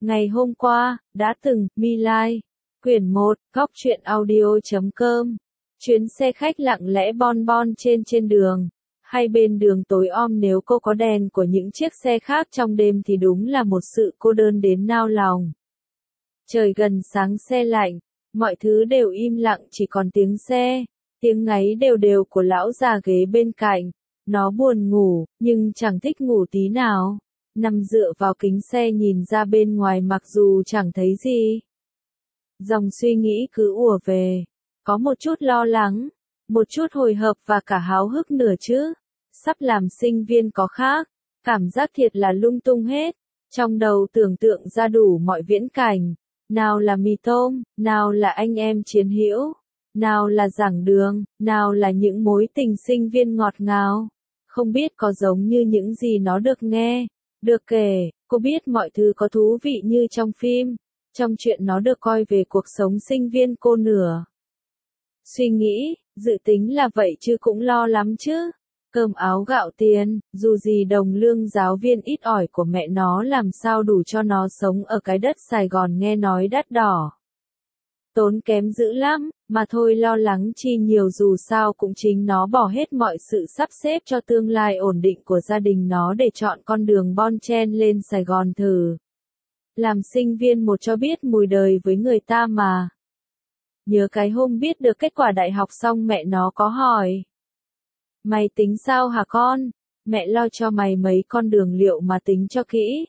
Ngày hôm qua, đã từng, My Lai. Quyển 1, góc truyện audio.com. Chuyến xe khách lặng lẽ bon bon trên đường. Hai bên đường tối om, nếu cô có đèn của những chiếc xe khác trong đêm thì đúng là một sự cô đơn đến nao lòng. Trời gần sáng se lạnh, mọi thứ đều im lặng, chỉ còn tiếng xe, tiếng ngáy đều đều của lão già ghế bên cạnh. Nó buồn ngủ, nhưng chẳng thích ngủ tí nào. Nằm dựa vào kính xe nhìn ra bên ngoài mặc dù chẳng thấy gì. Dòng suy nghĩ cứ ùa về. Có một chút lo lắng, một chút hồi hộp và cả háo hức nữa chứ. Sắp làm sinh viên có khác, cảm giác thiệt là lung tung hết. Trong đầu tưởng tượng ra đủ mọi viễn cảnh. Nào là mì tôm, nào là anh em chiến hữu, nào là giảng đường, nào là những mối tình sinh viên ngọt ngào. Không biết có giống như những gì nó được nghe, được kể, cô biết mọi thứ có thú vị như trong phim. Trong chuyện nó được coi về cuộc sống sinh viên cô nửa. Suy nghĩ, dự tính là vậy chứ cũng lo lắm chứ. Cơm áo gạo tiền, dù gì đồng lương giáo viên ít ỏi của mẹ nó làm sao đủ cho nó sống ở cái đất Sài Gòn nghe nói đắt đỏ. Tốn kém dữ lắm, mà thôi lo lắng chi nhiều, dù sao cũng chính nó bỏ hết mọi sự sắp xếp cho tương lai ổn định của gia đình nó để chọn con đường bon chen lên Sài Gòn thử. Làm sinh viên một cho biết mùi đời với người ta mà. Nhớ cái hôm biết được kết quả đại học xong mẹ nó có hỏi. Mày tính sao hả con? Mẹ lo cho mày mấy con đường liệu mà tính cho kỹ.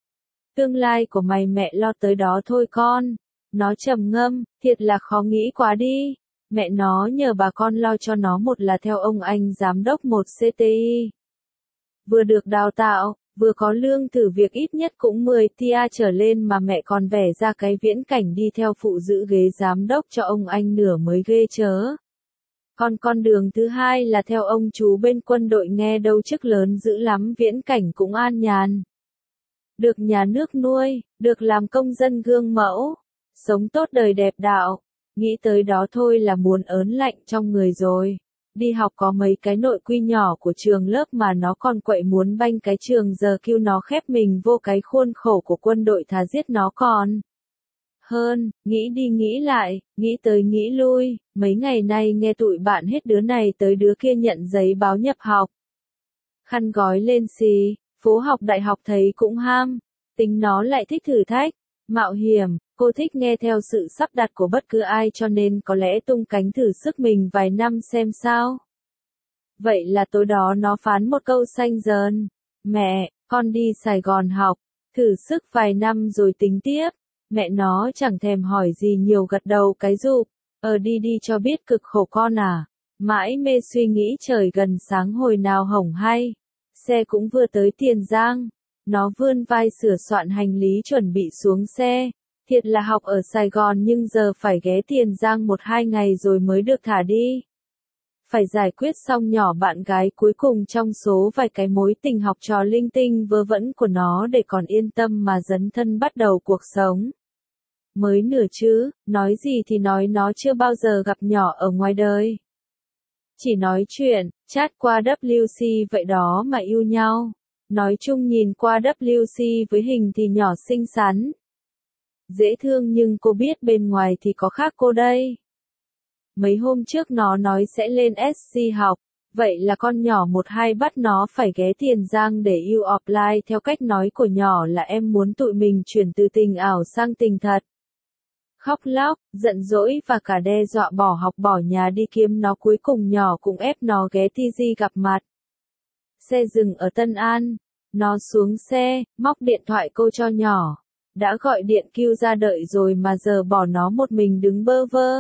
Tương lai của mày mẹ lo tới đó thôi con. Nó trầm ngâm, thiệt là khó nghĩ quá đi. Mẹ nó nhờ bà con lo cho nó, một là theo ông anh giám đốc một CTI. Vừa được đào tạo, vừa có lương thử việc ít nhất cũng 10 tia trở lên, mà mẹ còn vẽ ra cái viễn cảnh đi theo phụ giữ ghế giám đốc cho ông anh nửa mới ghê chớ. Còn con đường thứ hai là theo ông chú bên quân đội, nghe đâu chức lớn dữ lắm, viễn cảnh cũng an nhàn. Được nhà nước nuôi, được làm công dân gương mẫu, sống tốt đời đẹp đạo. Nghĩ tới đó thôi là muốn ớn lạnh trong người rồi. Đi học có mấy cái nội quy nhỏ của trường lớp mà nó còn quậy muốn banh cái trường, giờ kêu nó khép mình vô cái khuôn khổ của quân đội thà giết nó còn hơn. Nghĩ đi nghĩ lại, nghĩ tới nghĩ lui, mấy ngày nay nghe tụi bạn hết đứa này tới đứa kia nhận giấy báo nhập học. Khăn gói lên xì, phố học đại học thấy cũng ham. Tính nó lại thích thử thách, mạo hiểm, cô thích nghe theo sự sắp đặt của bất cứ ai, cho nên có lẽ tung cánh thử sức mình vài năm xem sao. Vậy là tối đó nó phán một câu xanh dờn. Mẹ, con đi Sài Gòn học, thử sức vài năm rồi tính tiếp. Mẹ nó chẳng thèm hỏi gì nhiều, gật đầu cái rụp. Đi đi cho biết cực khổ con à. Mãi mê suy nghĩ, trời gần sáng hồi nào hổng hay. Xe cũng vừa tới Tiền Giang. Nó vươn vai sửa soạn hành lý chuẩn bị xuống xe. Thiệt là học ở Sài Gòn nhưng giờ phải ghé Tiền Giang 1-2 ngày rồi mới được thả đi. Phải giải quyết xong nhỏ bạn gái cuối cùng trong số vài cái mối tình học trò linh tinh vớ vẩn của nó để còn yên tâm mà dấn thân bắt đầu cuộc sống. Mới nửa chứ, nói gì thì nói, nó chưa bao giờ gặp nhỏ ở ngoài đời. Chỉ nói chuyện, chat qua WC vậy đó mà yêu nhau. Nói chung nhìn qua WC với hình thì nhỏ xinh xắn, dễ thương, nhưng cô biết bên ngoài thì có khác cô đây. Mấy hôm trước nó nói sẽ lên SC học, vậy là con nhỏ 1-2 bắt nó phải ghé Tiền Giang để yêu offline. Theo cách nói của nhỏ là em muốn tụi mình chuyển từ tình ảo sang tình thật. Khóc lóc, giận dỗi và cả đe dọa bỏ học bỏ nhà đi kiếm nó, cuối cùng nhỏ cũng ép nó ghé TG gặp mặt. Xe dừng ở Tân An, nó xuống xe, móc điện thoại cô cho nhỏ. Đã gọi điện kêu ra đợi rồi mà giờ bỏ nó một mình đứng bơ vơ.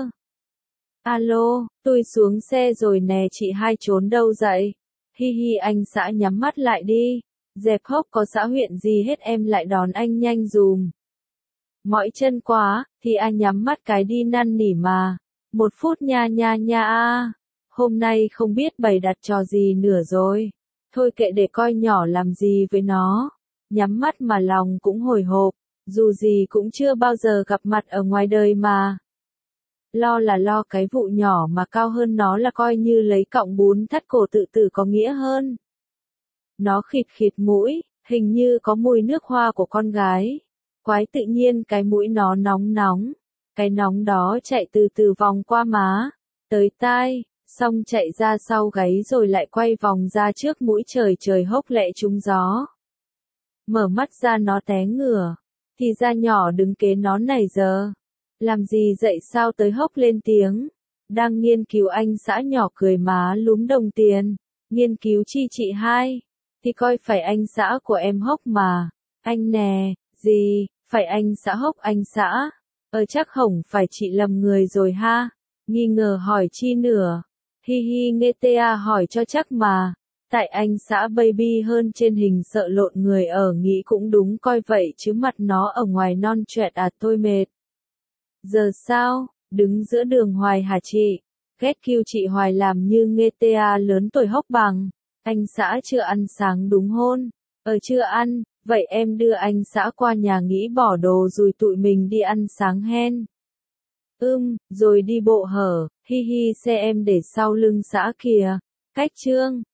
Alo, tôi xuống xe rồi nè chị hai, trốn đâu dậy? Hi hi, anh xã nhắm mắt lại đi. Dẹp hốc có xã huyện gì hết, em lại đón anh nhanh dùm. Mỏi chân quá, thì anh nhắm mắt cái đi năn nỉ mà. 1 phút nha nha nha a. Hôm nay không biết bày đặt trò gì nữa rồi. Thôi kệ, để coi nhỏ làm gì với nó. Nhắm mắt mà lòng cũng hồi hộp. Dù gì cũng chưa bao giờ gặp mặt ở ngoài đời mà. Lo là lo cái vụ nhỏ mà cao hơn nó là coi như lấy cọng bún thắt cổ tự tử có nghĩa hơn. Nó khịt khịt mũi, hình như có mùi nước hoa của con gái. Quái tự nhiên cái mũi nó nóng nóng. Cái nóng đó chạy từ từ vòng qua má, tới tai, xong chạy ra sau gáy rồi lại quay vòng ra trước mũi trời trời hốc lẹ trúng gió. Mở mắt ra nó té ngửa. Thì ra nhỏ đứng kế nó này giờ. Làm gì dậy sao tới hốc lên tiếng. Đang nghiên cứu anh xã nhỏ cười má lúm đồng tiền. Nghiên cứu chi chị hai. Thì coi phải anh xã của em hốc mà. Anh nè, gì, phải anh xã hốc anh xã. Chắc hổng phải chị lầm người rồi ha. Nghi ngờ hỏi chi nửa. Hi hi nghe ta hỏi cho chắc mà. Tại anh xã baby hơn trên hình sợ lộn người ở nghĩ cũng đúng coi vậy chứ mặt nó ở ngoài non choẹt tôi mệt. Giờ sao, đứng giữa đường hoài hả chị? Ghét kêu chị hoài làm như nghe ta lớn tuổi hốc bằng. Anh xã chưa ăn sáng đúng hôn. Chưa ăn, vậy em đưa anh xã qua nhà nghỉ bỏ đồ rồi tụi mình đi ăn sáng hen. Rồi đi bộ hở, hi hi xe em để sau lưng xã kìa. Cách trương.